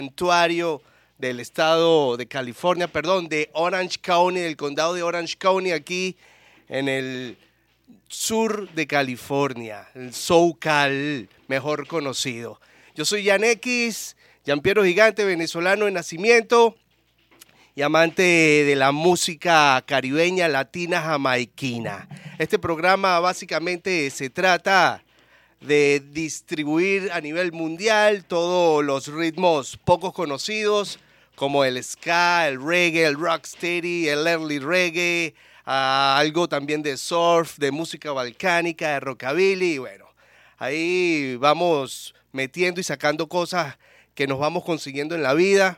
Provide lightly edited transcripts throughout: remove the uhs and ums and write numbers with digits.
santuario del estado de California, perdón, de Orange County, del condado de Orange County, aquí en el sur de California, el SoCal, mejor conocido. Yo soy Jan X, Gianpiero Gigante, venezolano de nacimiento y amante de la música caribeña, latina, jamaiquina. Este programa básicamente se trata de distribuir a nivel mundial todos los ritmos poco conocidos, como el ska, el reggae, el rocksteady, el early reggae, algo también de surf, de música balcánica, de rockabilly. Y bueno, ahí vamos metiendo y sacando cosas que nos vamos consiguiendo en la vida,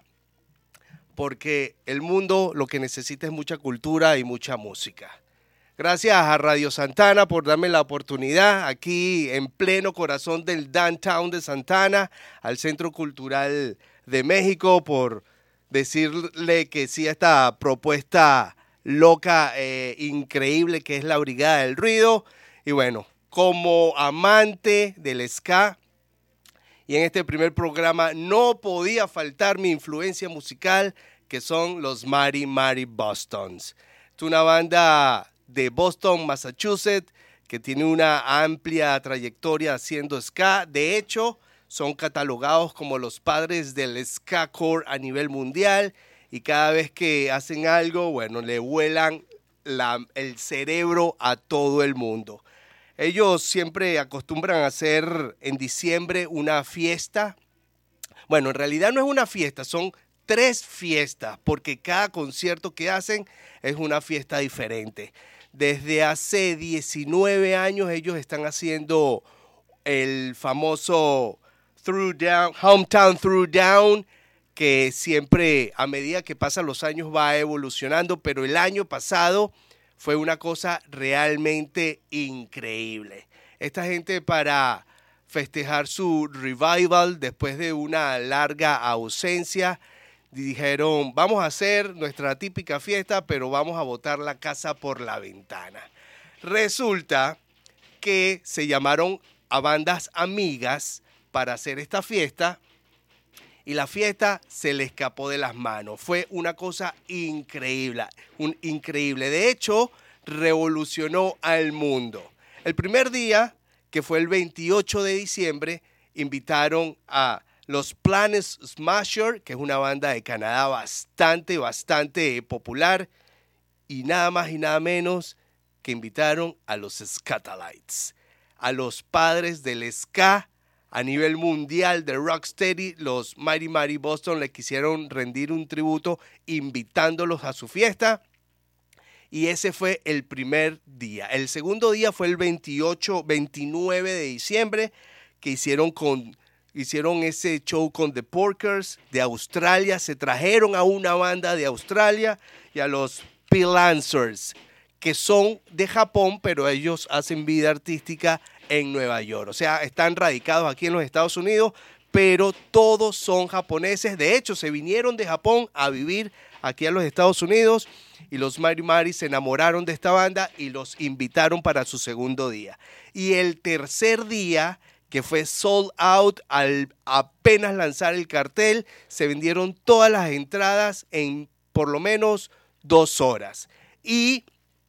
porque el mundo lo que necesita es mucha cultura y mucha música. Gracias a Radio Santana por darme la oportunidad aquí en pleno corazón del downtown de Santana, al Centro Cultural de México, por decirle que sí a esta propuesta loca, increíble que es la Brigada del Ruido. Y bueno, como amante del ska, y en este primer programa no podía faltar mi influencia musical, que son los Mighty Mighty Bostons. Es una banda de Boston, Massachusetts, que tiene una amplia trayectoria haciendo ska. De hecho, son catalogados como los padres del ska core a nivel mundial, y cada vez que hacen algo, bueno, le vuelan el cerebro a todo el mundo. Ellos siempre acostumbran a hacer en diciembre una fiesta. Bueno, en realidad no es una fiesta, son 3 fiestas, porque cada concierto que hacen es una fiesta diferente. Desde hace 19 años ellos están haciendo el famoso Hometown Throwdown, que siempre a medida que pasan los años va evolucionando, pero el año pasado fue una cosa realmente increíble. Esta gente, para festejar su revival después de una larga ausencia, dijeron: vamos a hacer nuestra típica fiesta, pero vamos a botar la casa por la ventana. Resulta que se llamaron a bandas amigas para hacer esta fiesta, y la fiesta se le escapó de las manos. Fue una cosa increíble, increíble. De hecho, revolucionó al mundo. El primer día, que fue el 28 de diciembre, invitaron a los Planet Smasher, que es una banda de Canadá bastante popular, y nada más y nada menos que invitaron a los Skatalites, a los padres del ska a nivel mundial de rocksteady. Los Mighty Mighty Boston le quisieron rendir un tributo invitándolos a su fiesta, y ese fue el primer día. El segundo día fue el 29 de diciembre, que hicieron ese show con The Porkers de Australia. Se trajeron a una banda de Australia y a los P-Lancers, que son de Japón, pero ellos hacen vida artística en Nueva York. O sea, están radicados aquí en los Estados Unidos, pero todos son japoneses. De hecho, se vinieron de Japón a vivir aquí a los Estados Unidos, y los Mighty Mighty se enamoraron de esta banda y los invitaron para su segundo día. Y el tercer día, que fue sold out, al apenas lanzar el cartel, se vendieron todas las entradas en por lo menos 2 horas. Y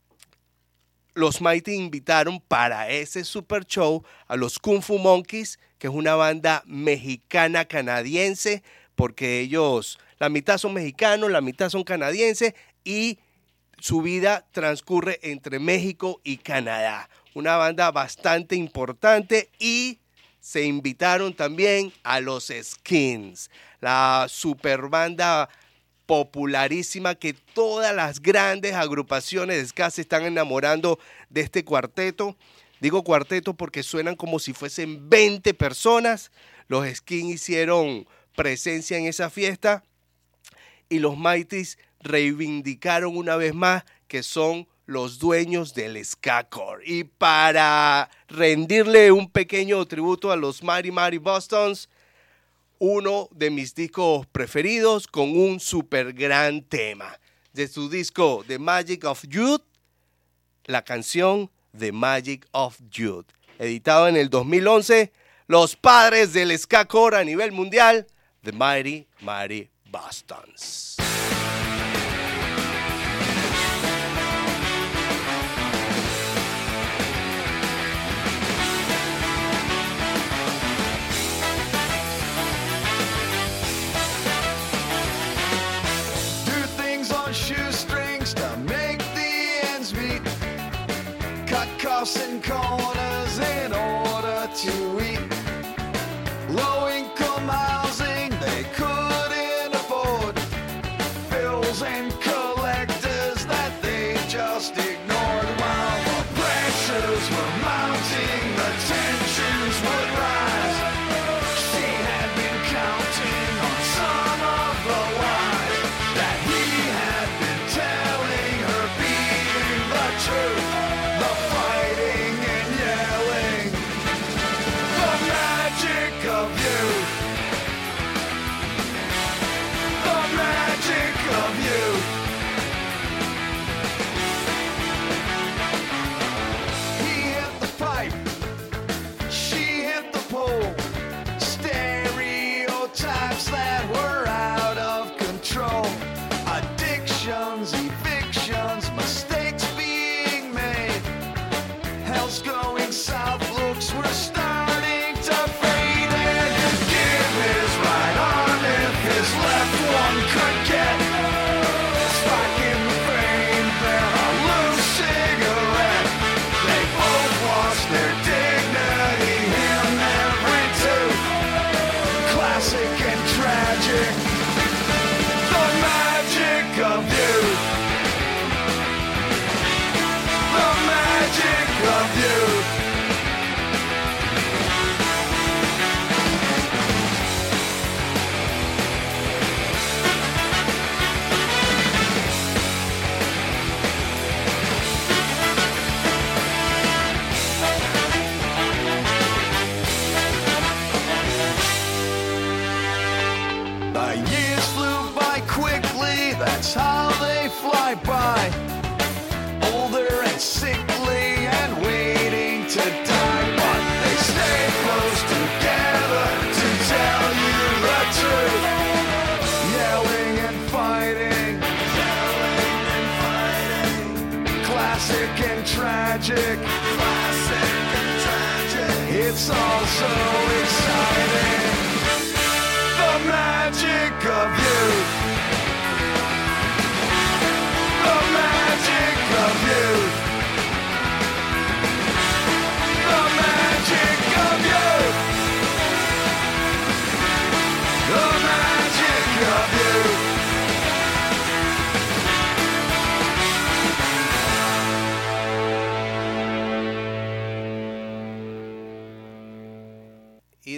los Mighty invitaron para ese super show a los Kung Fu Monkeys, que es una banda mexicana-canadiense, porque ellos, la mitad son mexicanos, la mitad son canadienses, y su vida transcurre entre México y Canadá. Una banda bastante importante. Y se invitaron también a los Skins, la super banda popularísima, que todas las grandes agrupaciones de ska se están enamorando de este cuarteto. Digo cuarteto porque suenan como si fuesen 20 personas. Los Skins hicieron presencia en esa fiesta, y los Mighties reivindicaron una vez más que son los dueños del ska core. Y para rendirle un pequeño tributo a los Mighty Mighty Bostons, uno de mis discos preferidos con un super gran tema. De su disco The Magic of Youth, la canción The Magic of Youth, editado en el 2011, los padres del ska core a nivel mundial, The Mighty Mighty Bostons. Shoestrings to make the ends meet, cut costs and corners in order to eat. Low income housing they couldn't afford, bills and collectors that they just ignored. While the pressures were mounting, the tensions would rise. She had been counting on some of the lies that he had been telling her, being the truth, the fighting and yelling, the magic of youth, the magic of youth. He hit the pipe, she hit the pole, stereotypes that were out of control. Addictions, evictions, mistakes being made. Hell's going south, looks were starting to fade. And he'd give his right arm if his left one could get. Spark in the frame, then a loose cigarette. They both lost their dignity, him every tooth. Classic and tragic. The magic of youth. The magic of youth. The years flew by quickly, that's how they fly by. Older and sickly and waiting to die, but they stay close together to tell you the truth. Yelling and fighting, classic and tragic, it's all so exciting. The magic of youth. The magic of youth. The magic of youth. The magic of youth. Y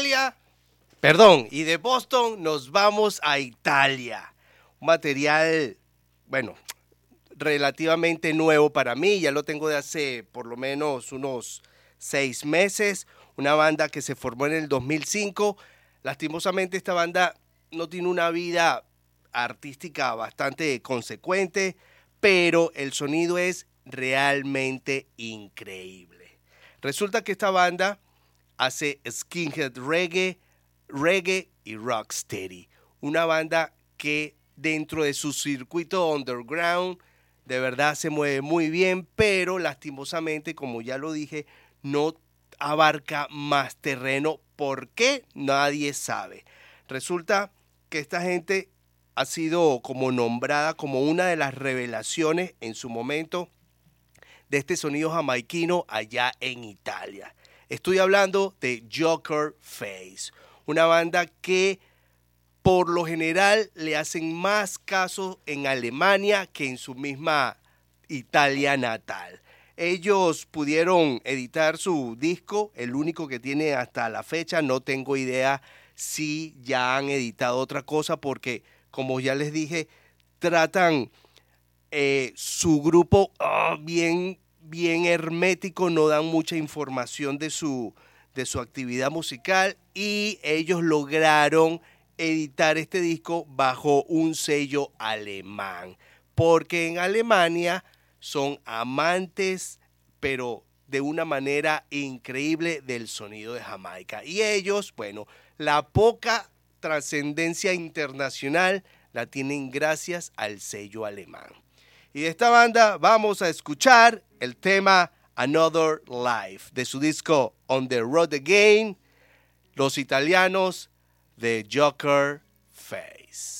de Boston nos vamos a Italia. Un material, bueno, relativamente nuevo para mí. Ya lo tengo de hace por lo menos unos 6 meses. Una banda que se formó en el 2005. Lastimosamente esta banda no tiene una vida artística bastante consecuente, pero el sonido es realmente increíble. Resulta que esta banda hace skinhead reggae y rocksteady. Una banda que dentro de su circuito underground de verdad se mueve muy bien, pero lastimosamente, como ya lo dije, no abarca más terreno. ¿Por qué? Nadie sabe. Resulta que esta gente ha sido como nombrada como una de las revelaciones en su momento de este sonido jamaiquino allá en Italia. Estoy hablando de Joker Face, una banda que por lo general le hacen más caso en Alemania que en su misma Italia natal. Ellos pudieron editar su disco, el único que tiene hasta la fecha. No tengo idea si ya han editado otra cosa porque, como ya les dije, tratan su grupo bien hermético, no dan mucha información de su actividad musical, y ellos lograron editar este disco bajo un sello alemán, porque en Alemania son amantes, pero de una manera increíble, del sonido de Jamaica. Y ellos, bueno, la poca trascendencia internacional la tienen gracias al sello alemán. Y de esta banda vamos a escuchar el tema Another Life de su disco On the Road Again, los italianos de Joker Face.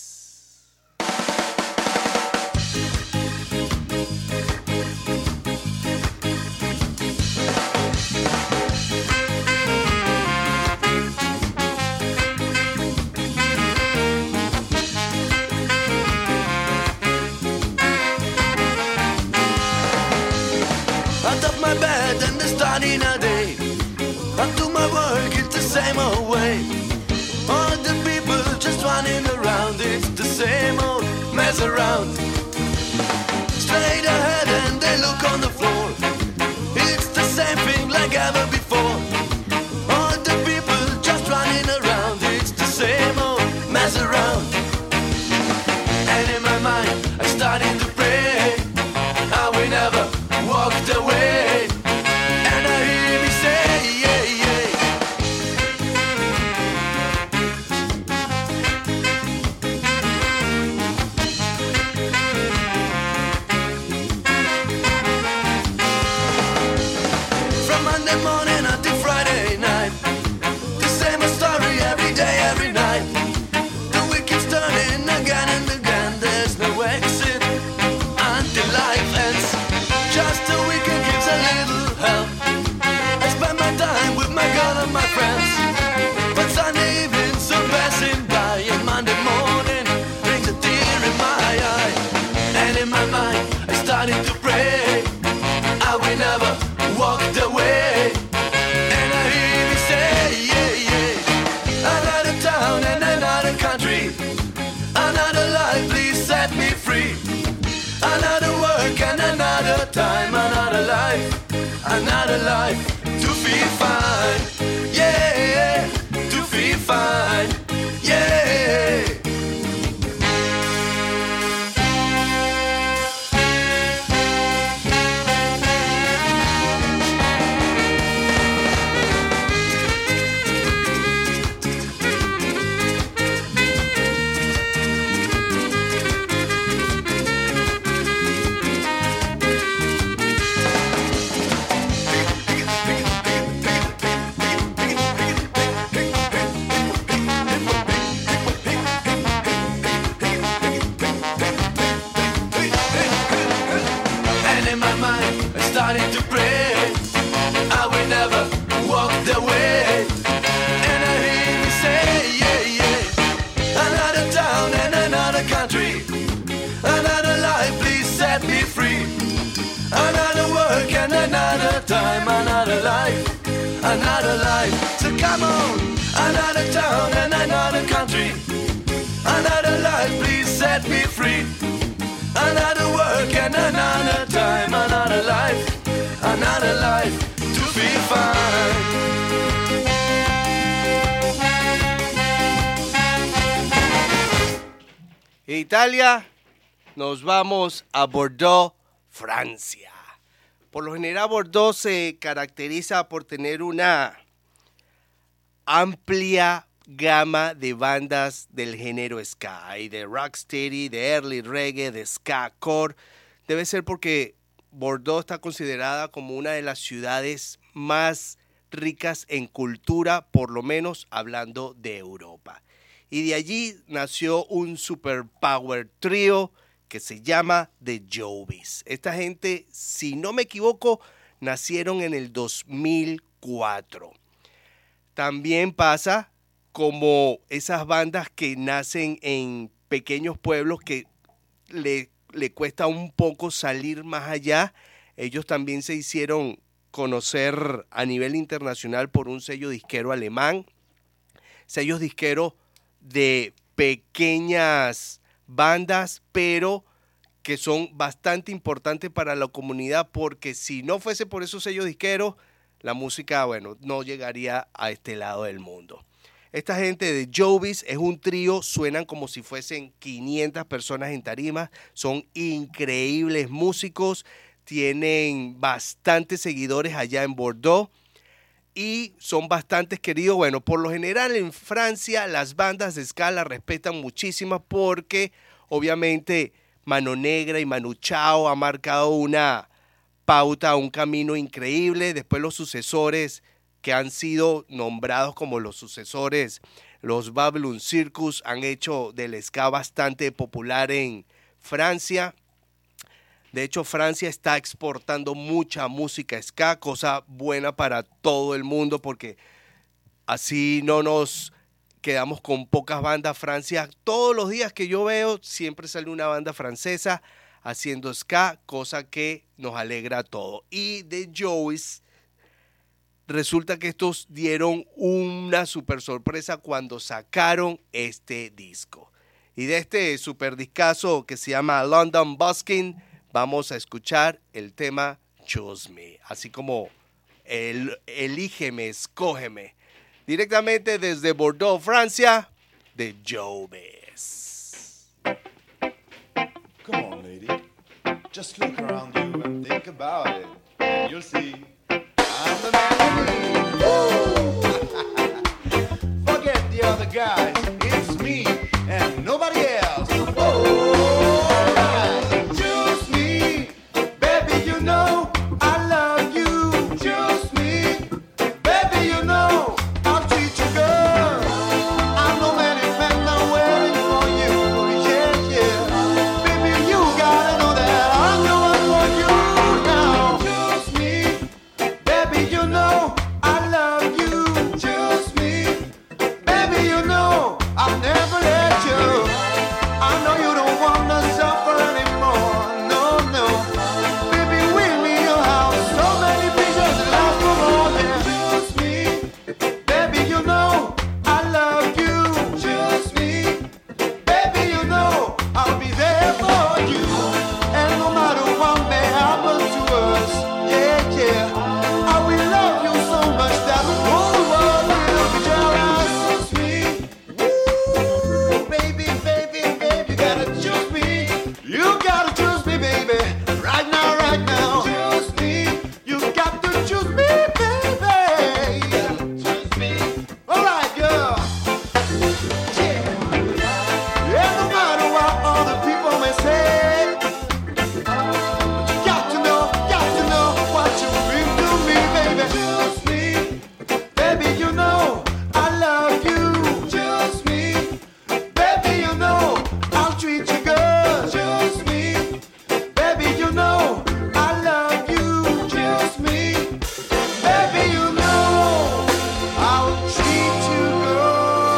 Out of my bed and starting a day. I do my work, it's the same old way. All the people just running around, it's the same old mess around. Straight ahead and they look on the floor. It's the same thing like ever before. All the people just running around, it's the same old mess around. And in my mind I started to pray, I will never walk the way. And I hear me say, yeah, yeah. From Monday morning until Friday night, the same old story every day, every night. The wheel keeps turning again and again. There's no exit until life ends. Just a weekend gives a little help. I spend my time with my girl and my friends, but Sunday evenings are passing by, and Monday morning brings a tear in my eye. And in my mind I started to pray, I will never walk the way. And I hear me say, yeah, yeah. Another town and another country, another life, please set me free. Another work and another time, another life to feel fine, yeah, to feel fine, yeah. And in my mind I started to pray, I will never walk the way. And I hear me say, yeah, yeah. Another town and another country, another life, please set me free. Another work and another time, another life. So come on, another town and another country, another life, please set me free. Another work and another time, another life to feel fine. Italia, nos vamos a Bordeaux, Francia. Por lo general, Bordeaux se caracteriza por tener una amplia gama de bandas del género ska. Hay de rocksteady, de early reggae, de ska core. Debe ser porque Bordeaux está considerada como una de las ciudades más ricas en cultura, por lo menos hablando de Europa. Y de allí nació un superpower trío que se llama The Jovis. Esta gente, si no me equivoco, nacieron en el 2004. También pasa como esas bandas que nacen en pequeños pueblos que le cuesta un poco salir más allá. Ellos también se hicieron conocer a nivel internacional por un sello disquero alemán, sellos disqueros de pequeñas bandas, pero que son bastante importantes para la comunidad, porque si no fuese por esos sellos disqueros, la música, bueno, no llegaría a este lado del mundo. Esta gente de Jovis es un trío, suenan como si fuesen 500 personas en tarima, son increíbles músicos, tienen bastantes seguidores allá en Bordeaux y son bastante queridos. Bueno, por lo general en Francia las bandas de ska las respetan muchísimo porque obviamente Mano Negra y Manu Chao han marcado una pauta, un camino increíble. Después los sucesores que han sido nombrados como los sucesores, los Babylon Circus, han hecho del ska bastante popular en Francia. De hecho, Francia está exportando mucha música ska, cosa buena para todo el mundo porque así no nos quedamos con pocas bandas. Francia, todos los días que yo veo, siempre sale una banda francesa haciendo ska, cosa que nos alegra a todos. Y The Joeys, resulta que estos dieron una super sorpresa cuando sacaron este disco. Y de este super discazo que se llama London Busking, vamos a escuchar el tema Choose Me, así como Elígeme, Escógeme, directamente desde Bordeaux, Francia, de Joeys. Come on, lady. Just look around you and think about it. And you'll see I'm the man you need. Forget the other guys. It's me and nobody else. Choose me, baby, you know I love you. Choose me, baby, you know I'll treat you good. I know many men are waiting for you. Yeah, yeah. Baby, you gotta know that I'm the one for you now. Choose me, baby, you know I love you. Choose me, baby, you know I'll never let you. I know you don't wanna suffer anymore. No, no. Baby, with me you'll have so many pictures that last for more. Yeah. Choose me, baby, you know I love you. Choose me, baby, you know I'll be there for you. And no matter what may happen to us, yeah, yeah, I will love you so much that the whole world will be jealous. Choose me, ooh, baby, baby, baby, you gotta choose me. You gotta choose me, baby, right now, right now. Choose me, you got to choose me, baby. Choose me. All right, girl. Yeah. Yeah, no matter what other people may say, but you got to know what you bring to me, baby. Choose me, baby, you know I love you. Choose me, baby, you know I'll treat you good. Choose me, baby, you know I love you. Choose me, baby, you know I'll treat you good.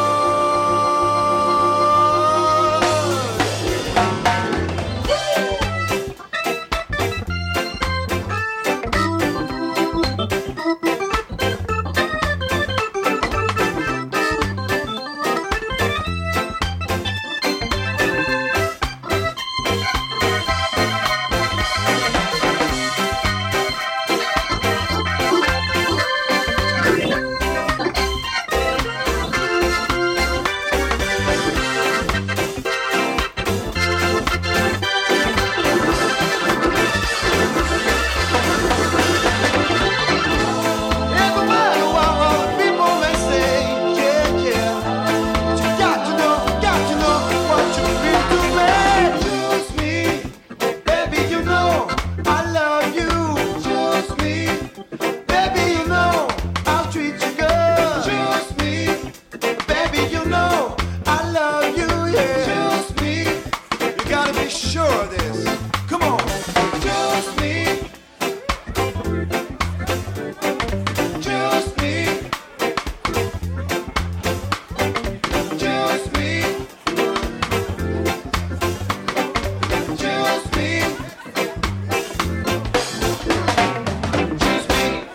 And no matter what other people may say, yeah, yeah, but you got to know what you bring to me. Choose me, baby, you know I love you. Choose me, baby, you know I'll treat you good. Choose me, baby, you know I love you, yeah. Choose me, you gotta be sure of this. Come on, choose me. Choose me. Choose me. Choose me. Choose me.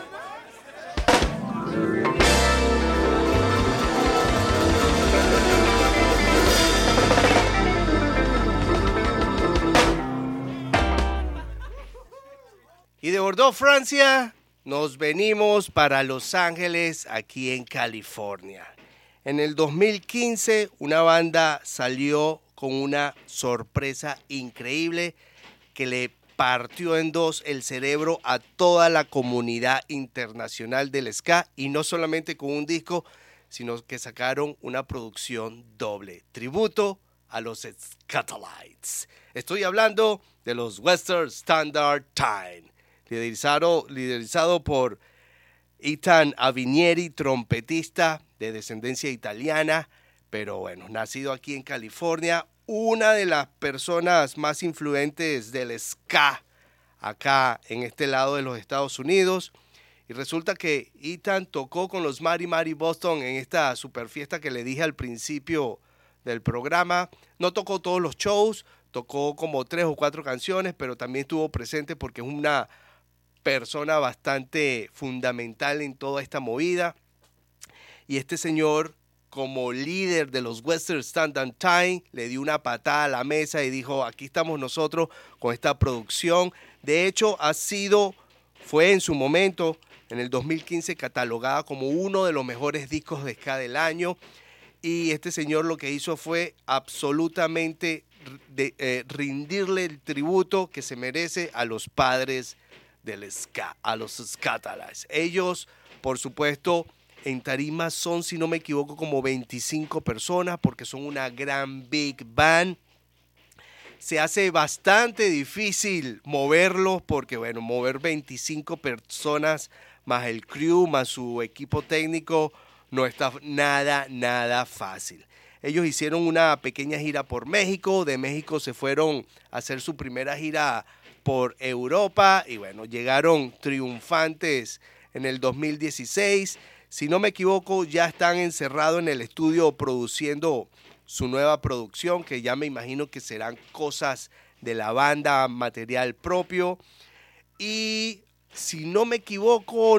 Y de Bordeaux, Francia, nos venimos para Los Ángeles, aquí en California. En el 2015, una banda salió con una sorpresa increíble que le partió en dos el cerebro a toda la comunidad internacional del ska, y no solamente con un disco, sino que sacaron una producción doble, tributo a los Skatalites. Estoy hablando de los Western Standard Time, liderizado por Ethan Avinieri, trompetista de descendencia italiana, pero bueno, nacido aquí en California, una de las personas más influyentes del ska acá en este lado de los Estados Unidos. Y resulta que Ethan tocó con los Mighty Mighty Boston en esta super fiesta que le dije al principio del programa. No tocó todos los shows, tocó como 3 o 4 canciones, pero también estuvo presente porque es una persona bastante fundamental en toda esta movida. Y este señor, como líder de los Western Standard Time, le dio una patada a la mesa y dijo: aquí estamos nosotros con esta producción. De hecho, fue en su momento, en el 2015, catalogada como uno de los mejores discos de ska del año. Y este señor lo que hizo fue absolutamente rendirle el tributo que se merece a los padres del ska, a los Skatalites. Ellos, por supuesto, en tarima son, si no me equivoco, como 25 personas, porque son una gran big band. Se hace bastante difícil moverlos, porque bueno, mover 25 personas más el crew, más su equipo técnico, no está nada fácil. Ellos hicieron una pequeña gira por México. De México se fueron a hacer su primera gira por Europa y bueno, llegaron triunfantes en el 2016. Si no me equivoco, ya están encerrados en el estudio produciendo su nueva producción, que ya me imagino que serán cosas de la banda, material propio. Y si no me equivoco,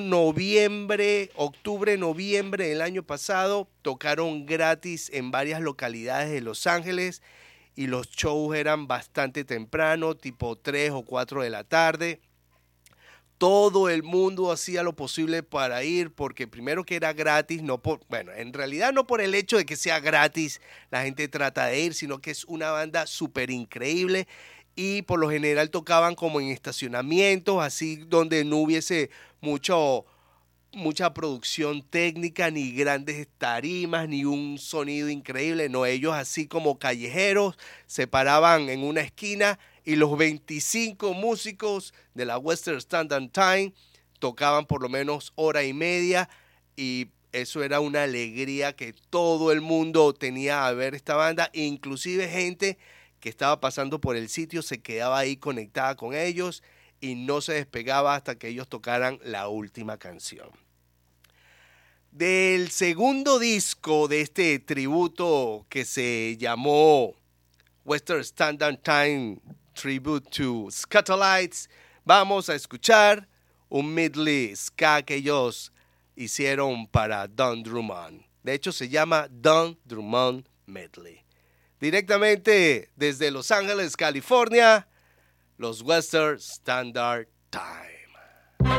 octubre, noviembre del año pasado, tocaron gratis en varias localidades de Los Ángeles y los shows eran bastante temprano, tipo 3 o 4 de la tarde. Todo el mundo hacía lo posible para ir, porque primero que era gratis, en realidad no por el hecho de que sea gratis la gente trata de ir, sino que es una banda súper increíble y por lo general tocaban como en estacionamientos, así donde no hubiese mucha producción técnica, ni grandes tarimas, ni un sonido increíble. No, ellos así como callejeros se paraban en una esquina y los 25 músicos de la Western Standard Time tocaban por lo menos hora y media, y eso era una alegría que todo el mundo tenía a ver esta banda, inclusive gente que estaba pasando por el sitio se quedaba ahí conectada con ellos y no se despegaba hasta que ellos tocaran la última canción. Del segundo disco de este tributo, que se llamó Western Standard Time Tribute to Skatalites, vamos a escuchar un medley ska que ellos hicieron para Don Drummond. De hecho, se llama Don Drummond Medley. Directamente desde Los Ángeles, California, los Western Standard Time.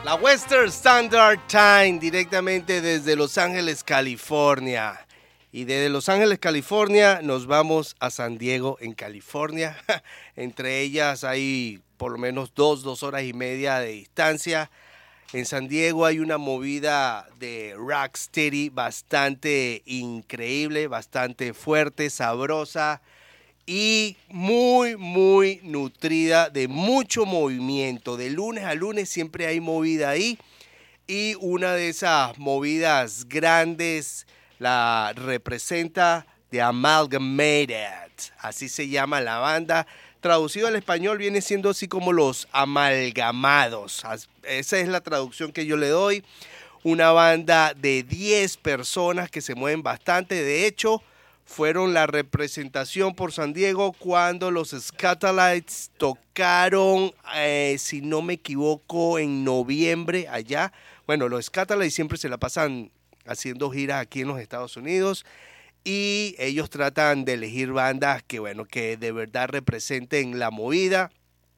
La Western Standard Time, directamente desde Los Ángeles, California. Y desde Los Ángeles, California, nos vamos a San Diego, en California. Entre ellas hay por lo menos 2 horas y media de distancia. En San Diego hay una movida de rocksteady bastante increíble, bastante fuerte, sabrosa y muy, muy nutrida, de mucho movimiento. De lunes a lunes siempre hay movida ahí. Y una de esas movidas grandes la representa The Amalgamated, así se llama la banda. Traducido al español viene siendo así como los amalgamados. Esa es la traducción que yo le doy. Una banda de 10 personas que se mueven bastante. De hecho, fueron la representación por San Diego cuando los Skatalites tocaron, si no me equivoco, en noviembre allá. Bueno, los Skatalites siempre se la pasan haciendo giras aquí en los Estados Unidos y ellos tratan de elegir bandas que, bueno, que de verdad representen la movida.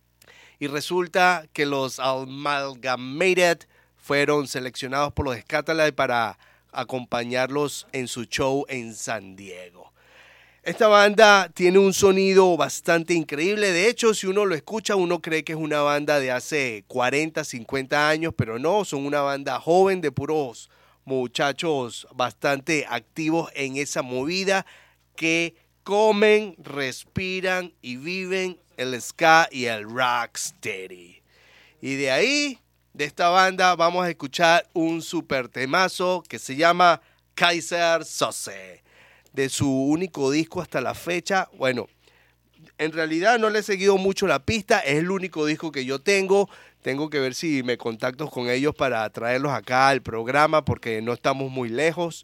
Y resulta que los Amalgamated fueron seleccionados por los Skatalites para acompañarlos en su show en San Diego. Esta banda tiene un sonido bastante increíble. De hecho, si uno lo escucha, uno cree que es una banda de hace 40, 50 años, pero no, son una banda joven de puros muchachos bastante activos en esa movida que comen, respiran y viven el ska y el rocksteady. Y de ahí, de esta banda, vamos a escuchar un super temazo que se llama Kaiser Soze, de su único disco hasta la fecha. Bueno, en realidad no le he seguido mucho la pista, es el único disco que yo tengo. Tengo que ver si me contacto con ellos para traerlos acá al programa porque no estamos muy lejos.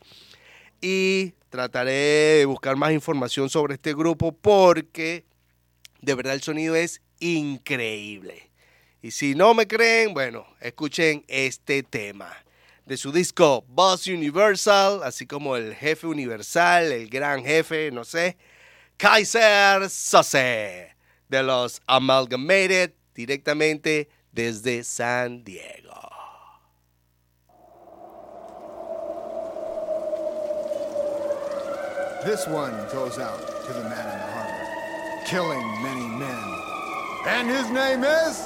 Y trataré de buscar más información sobre este grupo porque de verdad el sonido es increíble. Y si no me creen, bueno, escuchen este tema de su disco Boss Universal, así como el jefe universal, el gran jefe, no sé, Kaiser Soze, de los Amalgamated, directamente desde San Diego. This one goes out to the man in the harbor, killing many men. And his name is...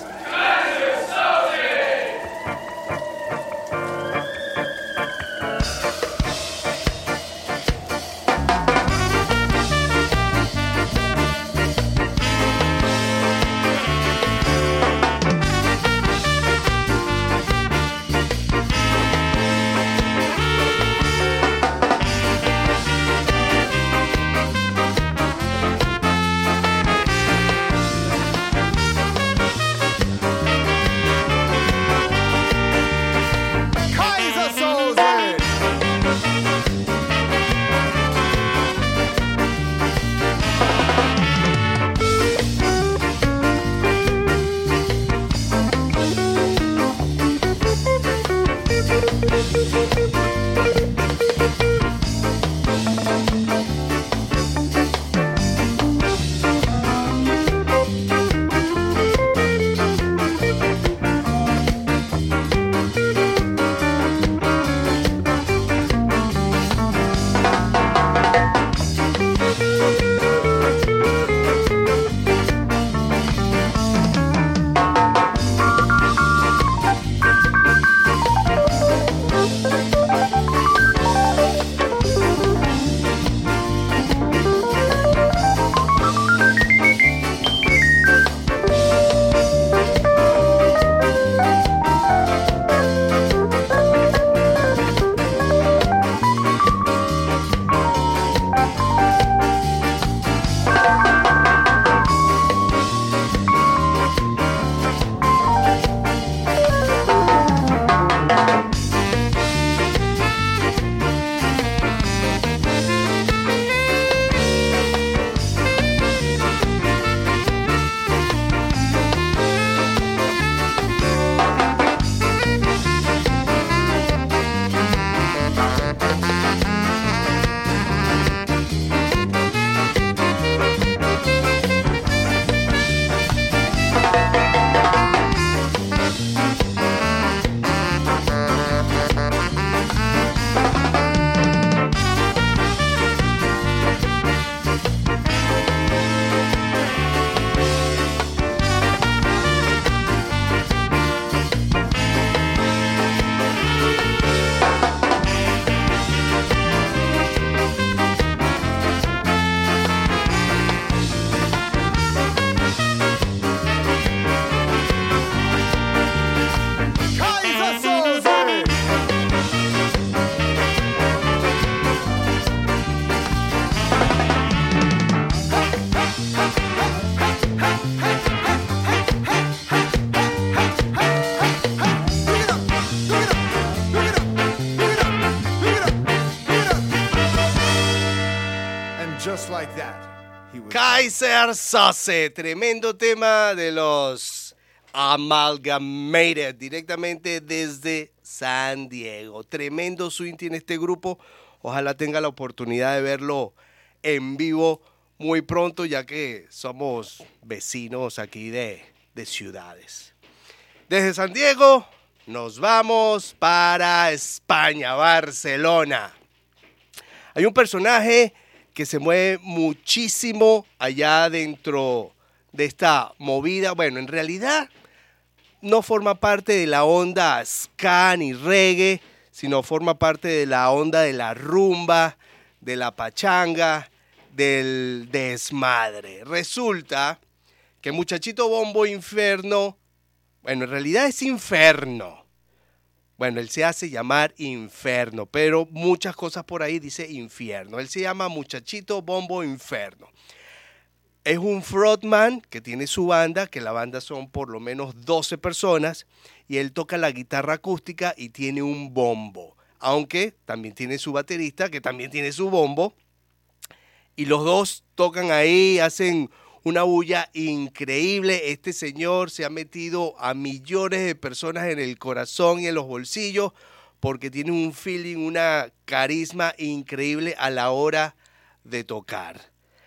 like that. He was Kaiser Sose, tremendo tema de los Amalgamated, directamente desde San Diego. Tremendo swing tiene este grupo. Ojalá tenga la oportunidad de verlo en vivo muy pronto, ya que somos vecinos aquí de ciudades. Desde San Diego nos vamos para España, Barcelona. Hay un personaje que se mueve muchísimo allá dentro de esta movida. Bueno, en realidad no forma parte de la onda ska ni reggae, sino forma parte de la onda de la rumba, de la pachanga, del desmadre. Resulta que Muchachito Bombo Inferno, bueno, en realidad es Inferno. Bueno, él se hace llamar Inferno, pero muchas cosas por ahí dice Infierno. Él se llama Muchachito Bombo Inferno. Es un frontman que tiene su banda, que la banda son por lo menos 12 personas, y él toca la guitarra acústica y tiene un bombo. Aunque también tiene su baterista, que también tiene su bombo. Y los dos tocan ahí, hacen una bulla increíble. Este señor se ha metido a millones de personas en el corazón y en los bolsillos porque tiene un feeling, una carisma increíble a la hora de tocar.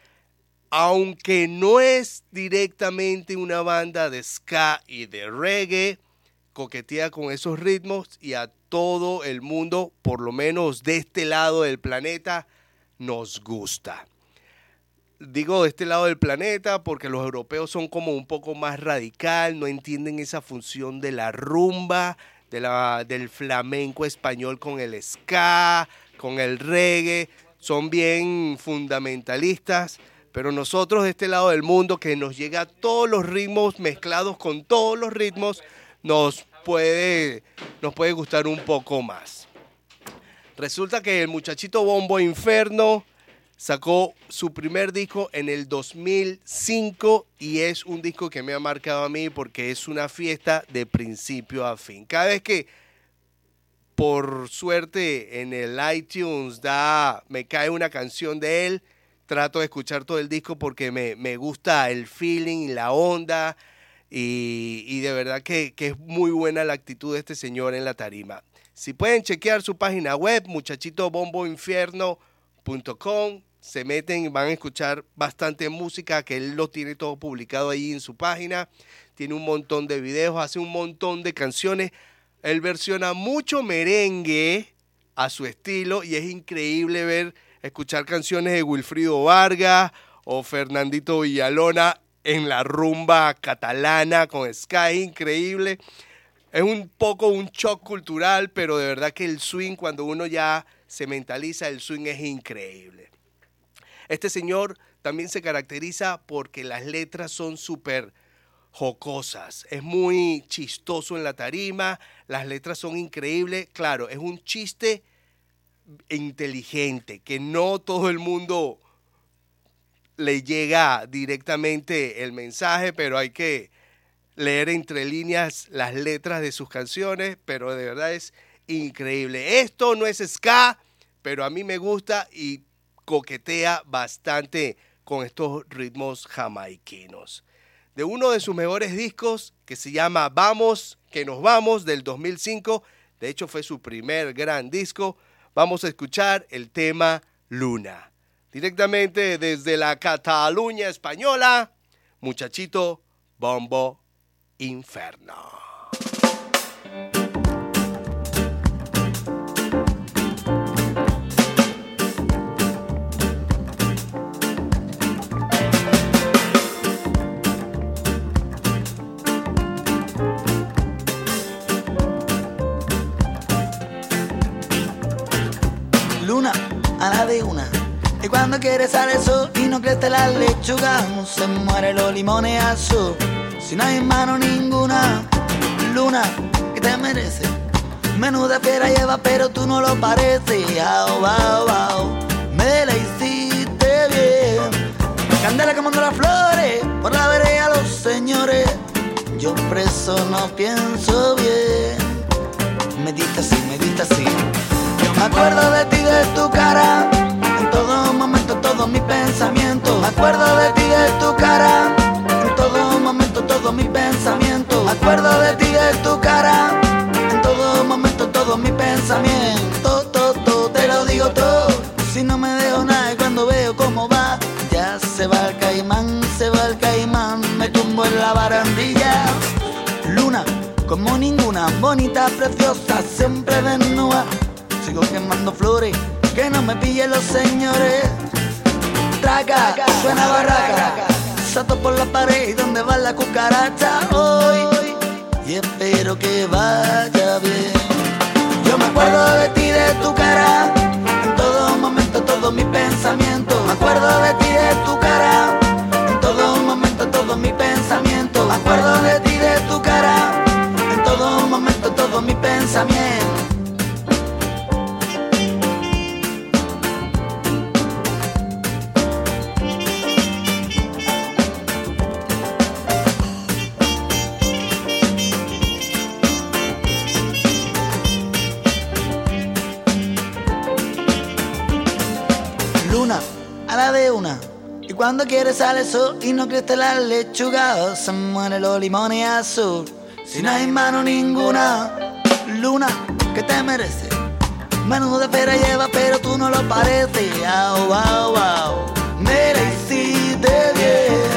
Aunque no es directamente una banda de ska y de reggae, coquetea con esos ritmos y a todo el mundo, por lo menos de este lado del planeta, nos gusta. Digo de este lado del planeta porque los europeos son como un poco más radical, no entienden esa función de la rumba, del flamenco español con el ska, con el reggae, son bien fundamentalistas, pero nosotros de este lado del mundo que nos llega todos los ritmos mezclados con todos los ritmos, nos puede gustar un poco más. Resulta que el Muchachito Bombo Inferno sacó su primer disco en el 2005 y es un disco que me ha marcado a mí porque es una fiesta de principio a fin. Cada vez que, por suerte, en el iTunes me cae una canción de él, trato de escuchar todo el disco porque me gusta el feeling y la onda y de verdad que es muy buena la actitud de este señor en la tarima. Si pueden chequear su página web, muchachitobomboinfierno.com, se meten y van a escuchar bastante música, que él lo tiene todo publicado ahí en su página. Tiene un montón de videos, hace un montón de canciones. Él versiona mucho merengue a su estilo y es increíble escuchar canciones de Wilfrido Vargas o Fernandito Villalona en la rumba catalana con ska. Es increíble. Es un poco un shock cultural, pero de verdad que el swing, cuando uno ya se mentaliza, el swing es increíble. Este señor también se caracteriza porque las letras son súper jocosas. Es muy chistoso en la tarima, las letras son increíbles. Claro, es un chiste inteligente, que no todo el mundo le llega directamente el mensaje, pero hay que leer entre líneas las letras de sus canciones, pero de verdad es increíble. Esto no es ska, pero a mí me gusta y coquetea bastante con estos ritmos jamaiquinos. De uno de sus mejores discos, que se llama Vamos, que nos vamos, del 2005, de hecho fue su primer gran disco, vamos a escuchar el tema Luna. Directamente desde la Cataluña española, Muchachito Bombo Inferno. Luna, a la de una. Y cuando quieres sale el sol y no crece la lechuga, se mueren los limones azul. Si no hay mano ninguna, Luna, ¿qué te merece? Menuda fiera lleva, pero tú no lo pareces. Au, au, au, me la hiciste bien. Candela quemando las flores, por la vereda los señores. Yo preso no pienso bien. Medita así, medita así. Yo me acuerdo de ti, de tu cara, en todo momento, todos mis pensamientos. acuerdo de ti, de tu cara, en todo momento, todo mi pensamiento. Me acuerdo de ti, de tu cara, en todo momento, todo mi pensamiento. Todo, te lo digo todo. Si no me dejo nada y cuando veo cómo va, ya se va el caimán, se va el caimán. Me tumbo en la barandilla. Luna, como ninguna, bonita, preciosa, siempre desnuda. Sigo quemando flores, que no me pillen los señores. Traca, suena barraca, salto por la pared donde va la cucaracha hoy. Y espero que vaya bien. Yo me acuerdo de ti, de tu cara, en todo momento, todo mi pensamiento. Me acuerdo de ti, de tu cara, en todo momento, todo mi pensamiento. Me acuerdo de ti, de tu cara, en todo momento, todo mi pensamiento. Luna, a la de una. Y cuando quiere sale el sol y no crece la lechuga, se mueren los limones azul. Si no hay mano ninguna, Luna, ¿qué te merece? Menudo de fera lleva, pero tú no lo pareces. Au, au, au, mereciste bien.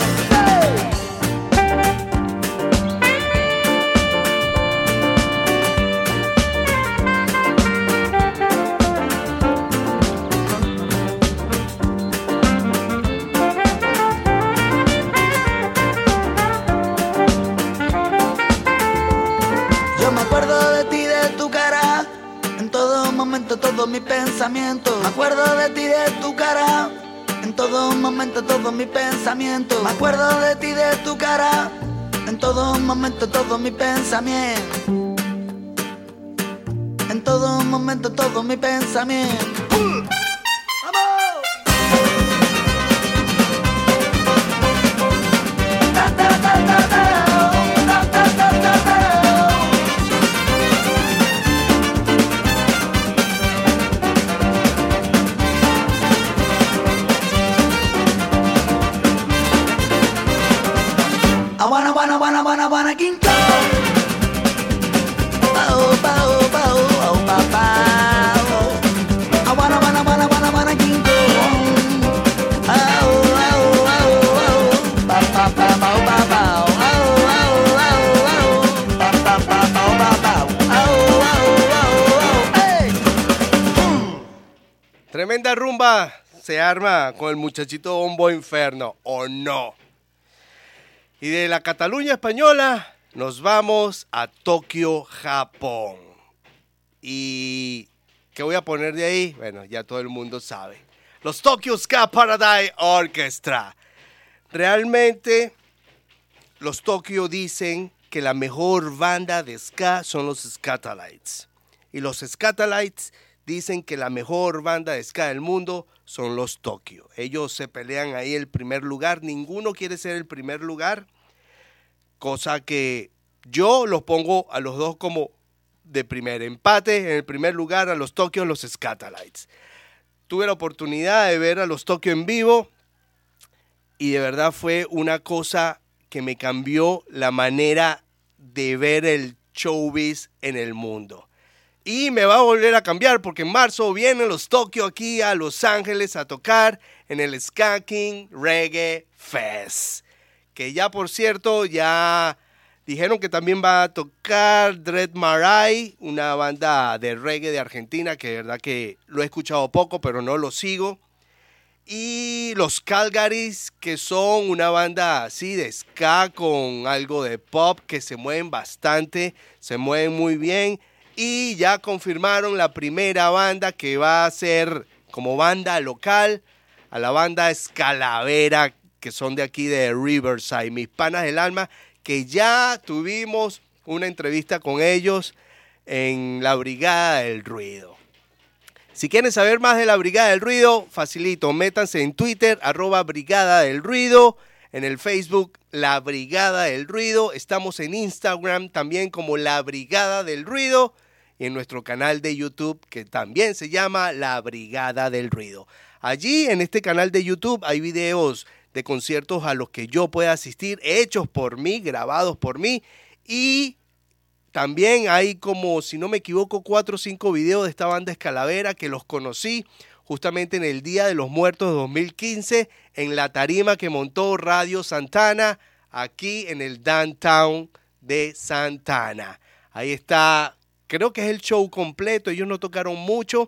Yo me acuerdo de ti, de tu cara, en todo momento, todo mi pensamiento. Me acuerdo de ti, de tu cara, en todo momento, todo mi pensamiento. Me acuerdo de ti, de tu cara, en todo momento, todo mi pensamiento. En todo momento, todo mi pensamiento. ¡Vamos! Ta, ta, ta, ta, ta, ta, ta, ta, ta, ta. I wanna King Kong. Bao, bao, bao, bao, bao, bao. I wanna King Kong. Bao, bao, bao, bao. Ba, ba, ba, bao, ba, bao. Bao, bao, bao, bao. Ba, ba, ba, bao, ba, bao. Bao, bao, bao, bao. ¡Hey! Tremenda rumba se arma con el muchachito Bombo Inferno, ¿o no? Y de la Cataluña española nos vamos a Tokio, Japón. ¿Y qué voy a poner de ahí? Bueno, ya todo el mundo sabe. Los Tokyo Ska Paradise Orchestra. Realmente los Tokio dicen que la mejor banda de ska son los Skatalites. Y los Skatalites dicen que la mejor banda de ska del mundo son los Tokio. Ellos se pelean ahí el primer lugar. Ninguno quiere ser el primer lugar. Cosa que yo los pongo a los dos como de primer empate. En el primer lugar a los Tokio, los Skatalites. Tuve la oportunidad de ver a los Tokio en vivo y de verdad fue una cosa que me cambió la manera de ver el showbiz en el mundo. Y me va a volver a cambiar porque en marzo vienen los Tokio aquí a Los Ángeles a tocar en el Ska King Reggae Fest. Que ya, por cierto, ya dijeron que también va a tocar Dread Marai, una banda de reggae de Argentina, que de verdad que lo he escuchado poco, pero no lo sigo. Y los Calgaris, que son una banda así de ska con algo de pop, que se mueven bastante, se mueven muy bien. Y ya confirmaron la primera banda que va a ser como banda local, a la banda Escalavera, que son de aquí de Riverside, mis panas del alma, que ya tuvimos una entrevista con ellos en la Brigada del Ruido. Si quieren saber más de la Brigada del Ruido, facilito, métanse en Twitter, @Brigada del Ruido, en el Facebook, La Brigada del Ruido, estamos en Instagram también como La Brigada del Ruido, y en nuestro canal de YouTube, que también se llama La Brigada del Ruido. Allí, en este canal de YouTube, hay videos de conciertos a los que yo pueda asistir, hechos por mí, grabados por mí, y también hay como, si no me equivoco, 4 o 5 videos de esta banda Escalavera que los conocí justamente en el Día de los Muertos de 2015 en la tarima que montó Radio Santana aquí en el downtown de Santana. Ahí está, creo que es el show completo, ellos no tocaron mucho,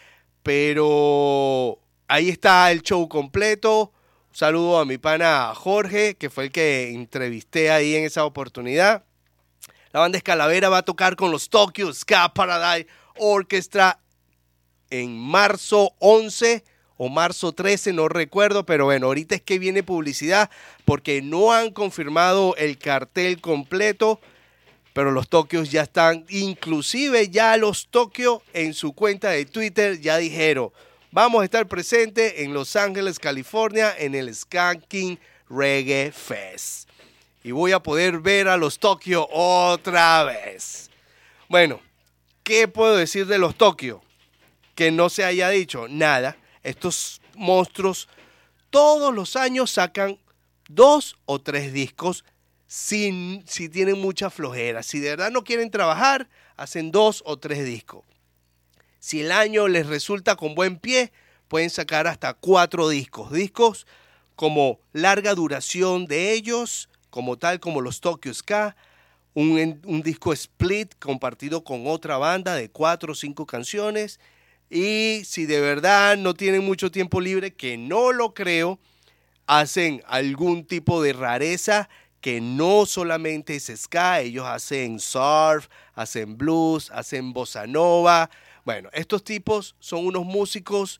pero ahí está el show completo. Un saludo a mi pana Jorge, que fue el que entrevisté ahí en esa oportunidad. La banda Escalavera va a tocar con los Tokyo Ska Paradise Orchestra en marzo 11 o marzo 13, no recuerdo, pero bueno, ahorita es que viene publicidad porque no han confirmado el cartel completo, pero los Tokyos ya están, inclusive ya los Tokyo en su cuenta de Twitter ya dijeron, vamos a estar presentes en Los Ángeles, California, en el Skanking Reggae Fest. Y voy a poder ver a los Tokyo otra vez. Bueno, ¿qué puedo decir de los Tokyo? Que no se haya dicho nada. Estos monstruos todos los años sacan 2 o 3 discos si tienen mucha flojera. Si de verdad no quieren trabajar, hacen 2 o 3 discos. Si el año les resulta con buen pie, pueden sacar hasta 4 discos. Discos como larga duración de ellos, como tal como los Tokyo Ska, un disco split compartido con otra banda de 4 o 5 canciones. Y si de verdad no tienen mucho tiempo libre, que no lo creo, hacen algún tipo de rareza que no solamente es ska, ellos hacen surf, hacen blues, hacen bossa nova. Bueno, estos tipos son unos músicos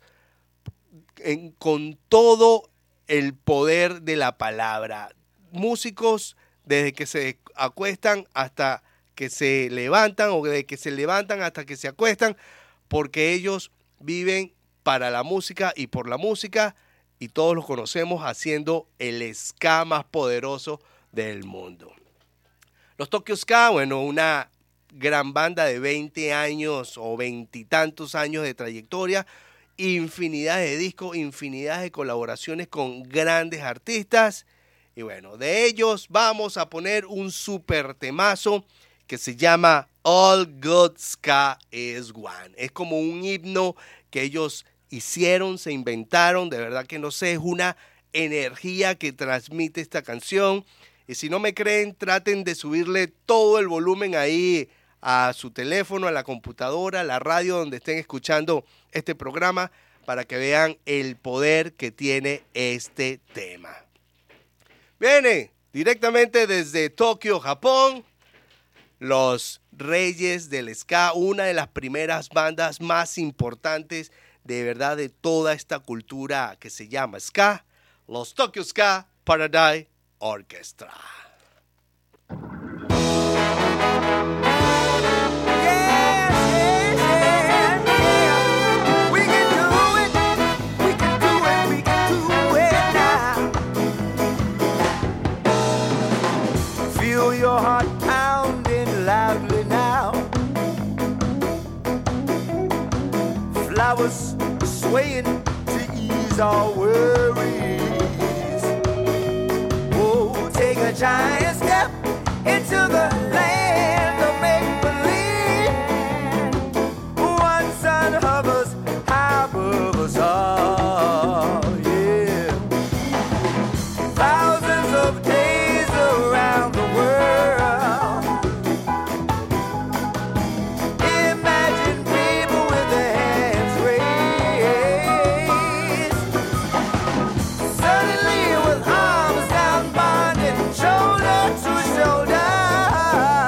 con todo el poder de la palabra. Músicos desde que se acuestan hasta que se levantan, o desde que se levantan hasta que se acuestan, porque ellos viven para la música y por la música, y todos los conocemos haciendo el ska más poderoso del mundo. Los Tokyo Ska, bueno, una gran banda de 20 años o 20 y tantos años de trayectoria, infinidad de discos, infinidad de colaboraciones con grandes artistas. Y bueno, de ellos vamos a poner un super temazo que se llama All Good Ska Is One. Es como un himno que ellos hicieron, se inventaron, de verdad que no sé, es una energía que transmite esta canción. Y si no me creen, traten de subirle todo el volumen ahí a su teléfono, a la computadora, a la radio donde estén escuchando este programa, para que vean el poder que tiene este tema. Viene directamente desde Tokio, Japón, los Reyes del Ska, una de las primeras bandas más importantes de verdad de toda esta cultura que se llama ska, los Tokyo Ska Paradise Orchestra. Your heart pounding loudly now. Flowers swaying to ease our worries. Oh, take a giant step into the land of make-believe. One sun hovers high above us all, yeah. Thousands of days around the world. Imagine people with their hands raised, suddenly with arms down, bonded shoulder to shoulder.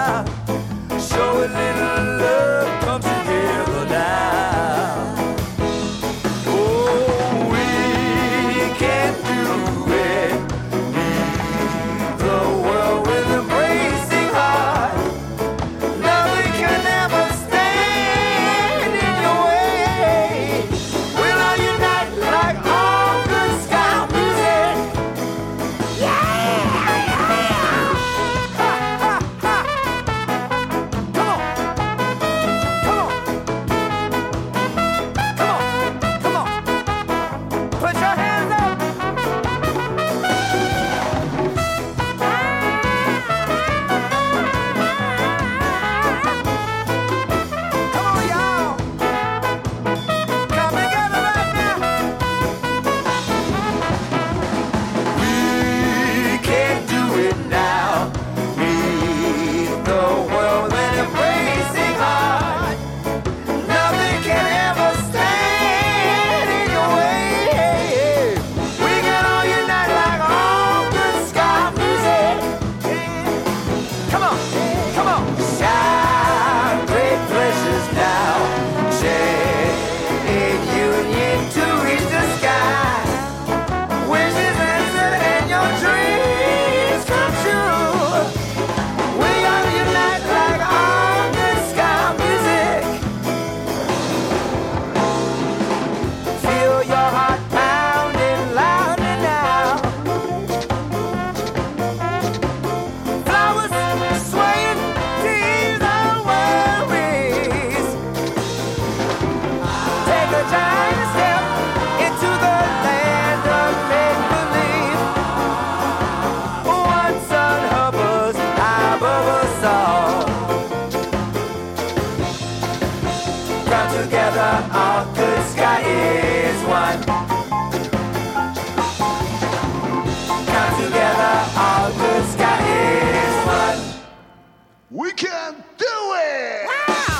Come together, our good sky is one. Come together, our good sky is one. We can do it!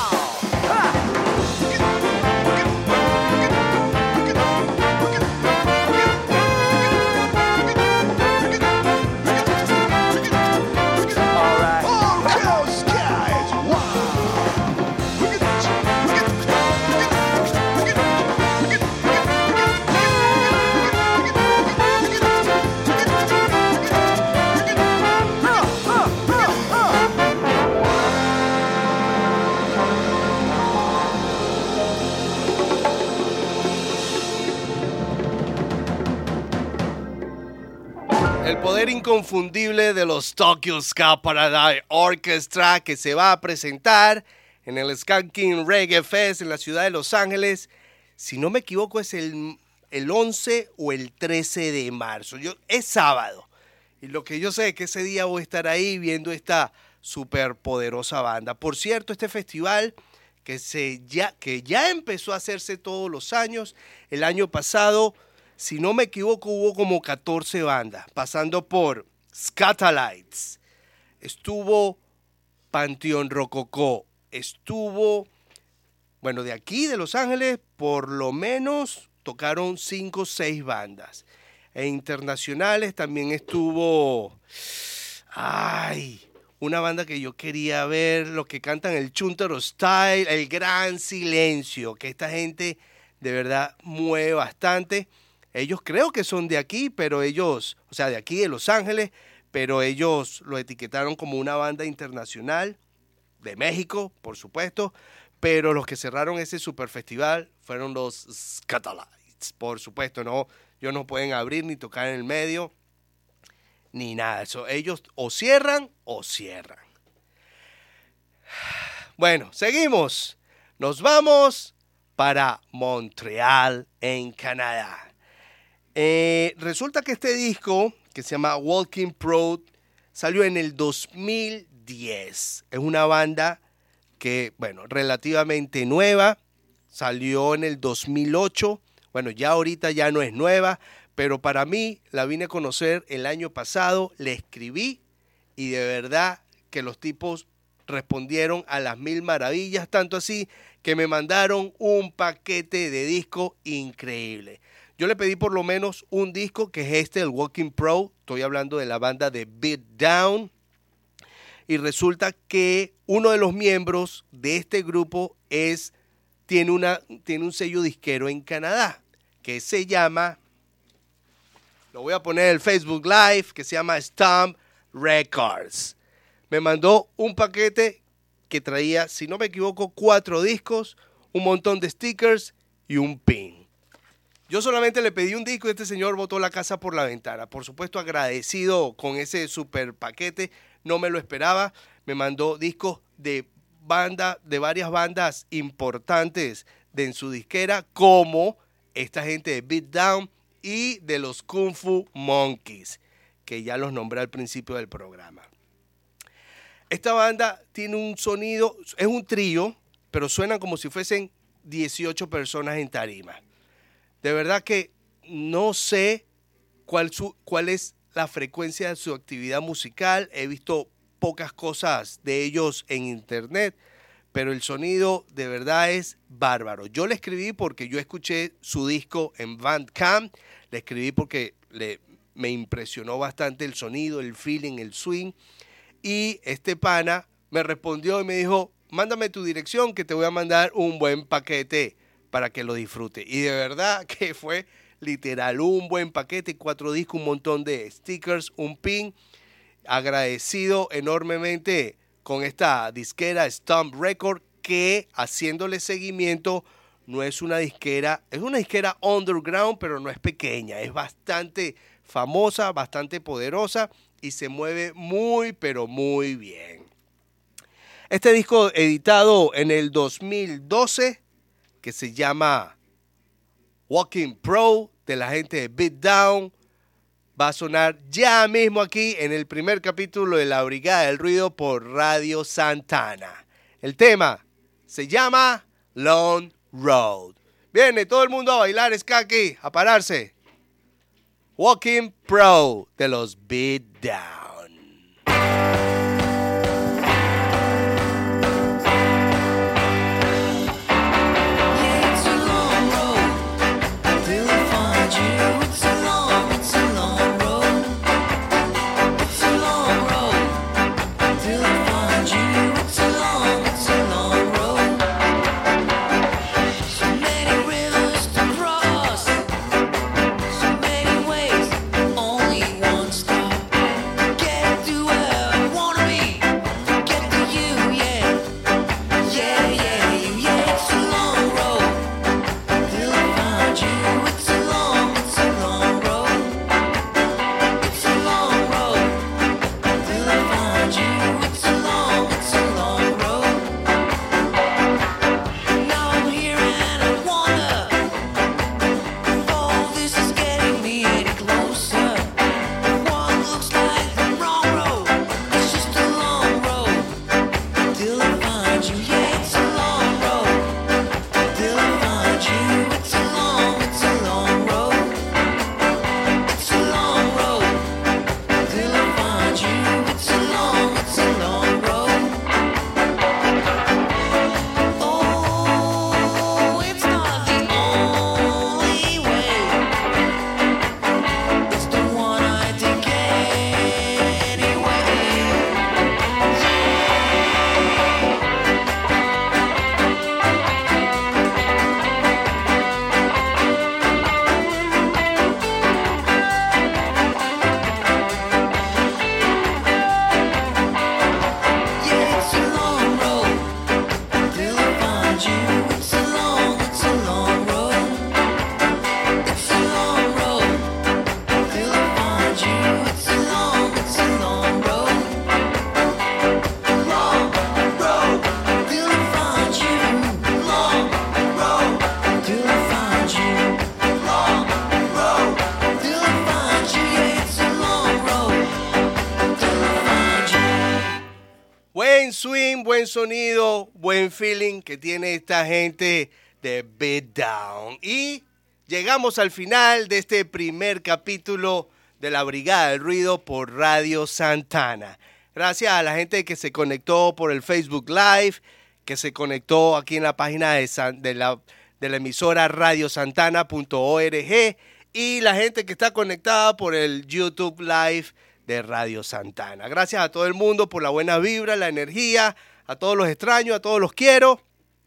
El poder inconfundible de los Tokyo Ska Paradise Orchestra, que se va a presentar en el Skanking Reggae Fest en la ciudad de Los Ángeles. Si no me equivoco, es el 11 o el 13 de marzo. Es sábado. Y lo que yo sé es que ese día voy a estar ahí viendo esta súper poderosa banda. Por cierto, este festival que ya empezó a hacerse todos los años. El año pasado, si no me equivoco, hubo como 14 bandas, pasando por Scatalites, estuvo Panteón Rococó, estuvo, bueno, de aquí, de Los Ángeles, por lo menos tocaron 5 o 6 bandas. E internacionales también estuvo, una banda que yo quería ver, los que cantan el Chuntaro Style, el Gran Silencio, que esta gente de verdad mueve bastante. Ellos creo que son de aquí, pero ellos, o sea, de aquí de Los Ángeles, pero ellos lo etiquetaron como una banda internacional, de México, por supuesto, pero los que cerraron ese super festival fueron los Scatalites, por supuesto, no, ellos no pueden abrir ni tocar en el medio, ni nada, eso, ellos o cierran o cierran. Bueno, seguimos, nos vamos para Montreal, en Canadá. Resulta que este disco, que se llama Walking Proud, salió en el 2010. Es una banda que, bueno, relativamente nueva. Salió en el 2008. Bueno, ya ahorita ya no es nueva, pero para mí la vine a conocer el año pasado. Le escribí y de verdad que los tipos respondieron a las mil maravillas. Tanto así que me mandaron un paquete de disco increíble. Yo le pedí por lo menos un disco, que es el Walking Proud. Estoy hablando de la banda de Beat Down. Y resulta que uno de los miembros de este grupo tiene un sello disquero en Canadá, que se llama, lo voy a poner en el Facebook Live, que se llama Stomp Records. Me mandó un paquete que traía, si no me equivoco, 4 discos, un montón de stickers y un pin. Yo solamente le pedí un disco y este señor botó la casa por la ventana. Por supuesto, agradecido con ese super paquete. No me lo esperaba. Me mandó discos de varias bandas importantes en su disquera, como esta gente de Beat Down y de los Kung Fu Monkeys, que ya los nombré al principio del programa. Esta banda tiene un sonido, es un trío, pero suenan como si fuesen 18 personas en tarima. De verdad que no sé cuál es la frecuencia de su actividad musical. He visto pocas cosas de ellos en internet, pero el sonido de verdad es bárbaro. Yo le escribí porque yo escuché su disco en Bandcamp. Le escribí porque me impresionó bastante el sonido, el feeling, el swing. Y este pana me respondió y me dijo, mándame tu dirección que te voy a mandar un buen paquete para que lo disfrute. Y de verdad que fue literal un buen paquete, 4 discos, un montón de stickers, un pin. Agradecido enormemente con esta disquera Stomp Record, que haciéndole seguimiento no es una disquera, es una disquera underground, pero no es pequeña, es bastante famosa, bastante poderosa y se mueve muy, pero muy bien. Este disco editado en el 2012, que se llama Walking Pro, de la gente de Beat Down, va a sonar ya mismo aquí en el primer capítulo de La Brigada del Ruido por Radio Santana. El tema se llama Long Road. Viene todo el mundo a bailar ska aquí, a pararse. Walking Pro de los Beat Down. Buen swing, buen sonido, buen feeling que tiene esta gente de Beat Down. Y llegamos al final de este primer capítulo de la Brigada del Ruido por Radio Santana. Gracias a la gente que se conectó por el Facebook Live, que se conectó aquí en la página de la emisora radiosantana.org y la gente que está conectada por el YouTube Live de Radio Santana. Gracias a todo el mundo por la buena vibra, la energía, a todos los extraño, a todos los quiero.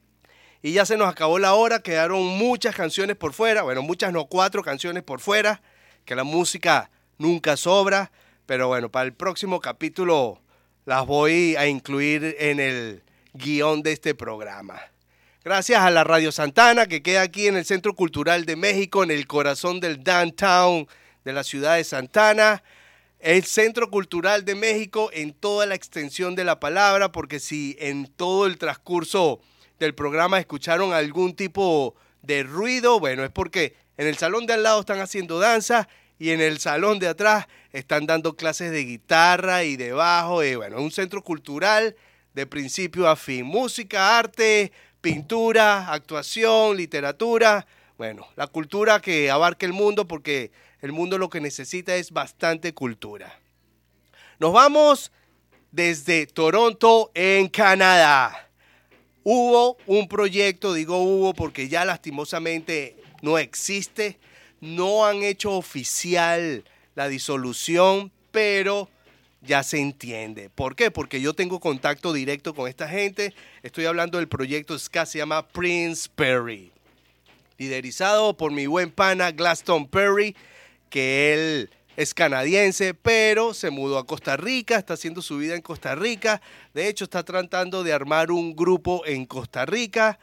Y ya se nos acabó la hora, quedaron muchas canciones por fuera, bueno, muchas no, 4 canciones por fuera, que la música nunca sobra, pero bueno, para el próximo capítulo las voy a incluir en el guión de este programa. Gracias a la Radio Santana, que queda aquí en el Centro Cultural de México, en el corazón del downtown de la ciudad de Santana. El Centro Cultural de México en toda la extensión de la palabra, porque si en todo el transcurso del programa escucharon algún tipo de ruido, bueno, es porque en el salón de al lado están haciendo danza y en el salón de atrás están dando clases de guitarra y de bajo. Y bueno, es un centro cultural de principio a fin. Música, arte, pintura, actuación, literatura. Bueno, la cultura que abarca el mundo, porque el mundo lo que necesita es bastante cultura. Nos vamos desde Toronto, en Canadá. Hubo un proyecto, digo hubo porque ya lastimosamente no existe. No han hecho oficial la disolución, pero ya se entiende. ¿Por qué? Porque yo tengo contacto directo con esta gente. Estoy hablando del proyecto ska, se llama Prince Perry. Liderizado por mi buen pana Glaston Perry, que él es canadiense, pero se mudó a Costa Rica, está haciendo su vida en Costa Rica. De hecho, está tratando de armar un grupo en Costa Rica.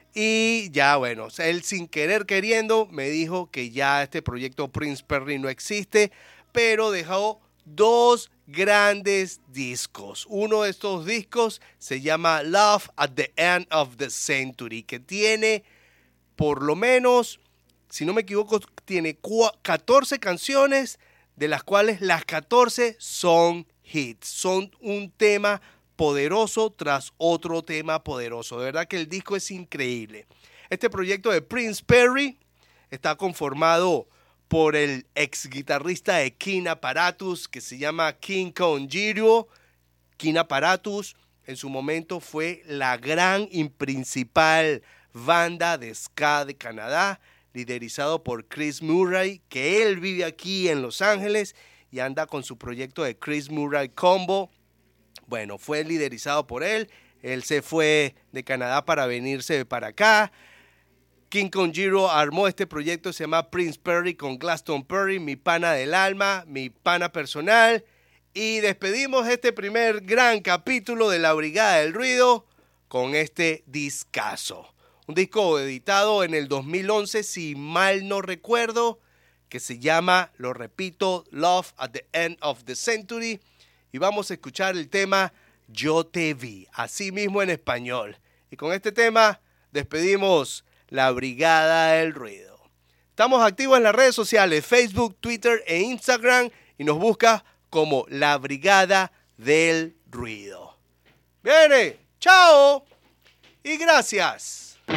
Y ya, bueno, él sin querer queriendo me dijo que ya este proyecto Prince Perry no existe, pero dejó 2 grandes discos. Uno de estos discos se llama Love at the End of the Century, que tiene por lo menos, si no me equivoco, tiene 14 canciones, de las cuales las 14 son hits. Son un tema poderoso tras otro tema poderoso. De verdad que el disco es increíble. Este proyecto de Prince Perry está conformado por el ex guitarrista de King Apparatus, que se llama King Konjiro. King Apparatus en su momento fue la gran y principal banda de ska de Canadá, liderizado por Chris Murray, que él vive aquí en Los Ángeles y anda con su proyecto de Chris Murray Combo. Bueno, fue liderizado por él. Él se fue de Canadá para venirse para acá. King Konjiro armó este proyecto, se llama Prince Perry con Glaston Perry, mi pana del alma, mi pana personal. Y despedimos este primer gran capítulo de La Brigada del Ruido con este discazo. Un disco editado en el 2011, si mal no recuerdo, que se llama, lo repito, Love at the End of the Century. Y vamos a escuchar el tema Yo te vi, así mismo en español. Y con este tema despedimos La Brigada del Ruido. Estamos activos en las redes sociales, Facebook, Twitter e Instagram, y nos busca como La Brigada del Ruido. Viene, chao y gracias.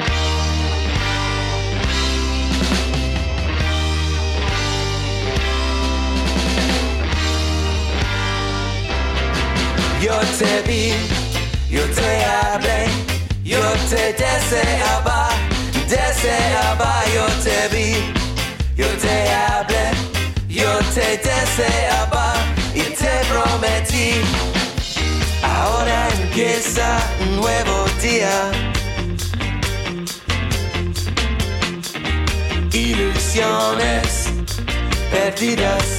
Yo te vi, yo te hablé, yo te deseaba, yo te vi, yo te hablé, yo te deseaba y te prometí. Ahora empieza un nuevo día. Ilusiones perdidas.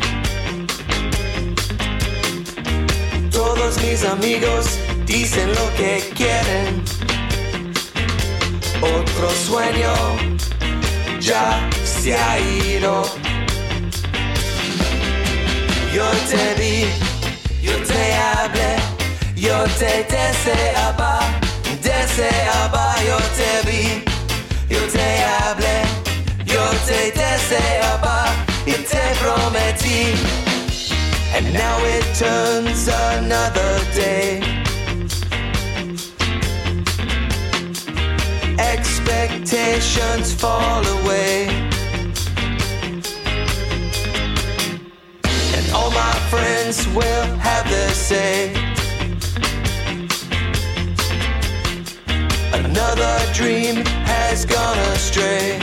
Todos mis amigos dicen lo que quieren. Otro sueño ya se ha ido. Yo te vi, yo te hablé, yo te deseaba, yo te vi, yo te hablé, yo te deseaba y te prometí. And now it turns another day. Expectations fall away. And all my friends will have their say. Another dream has gone astray.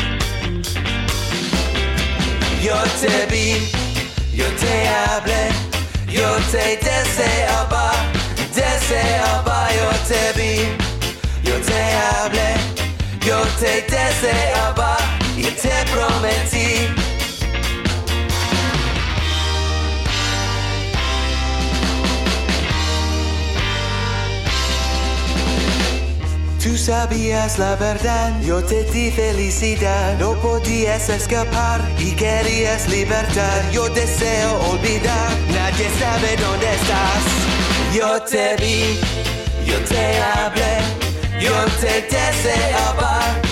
Yo te vi, yo te hablé, yo te deseaba, yo te vi, yo te hablé, yo te deseaba y te prometí. Tú sabías la verdad, yo te di felicidad. No podías escapar y querías libertad. Yo deseo olvidar, nadie sabe dónde estás. Yo te vi, yo te hablé, yo te deseaba,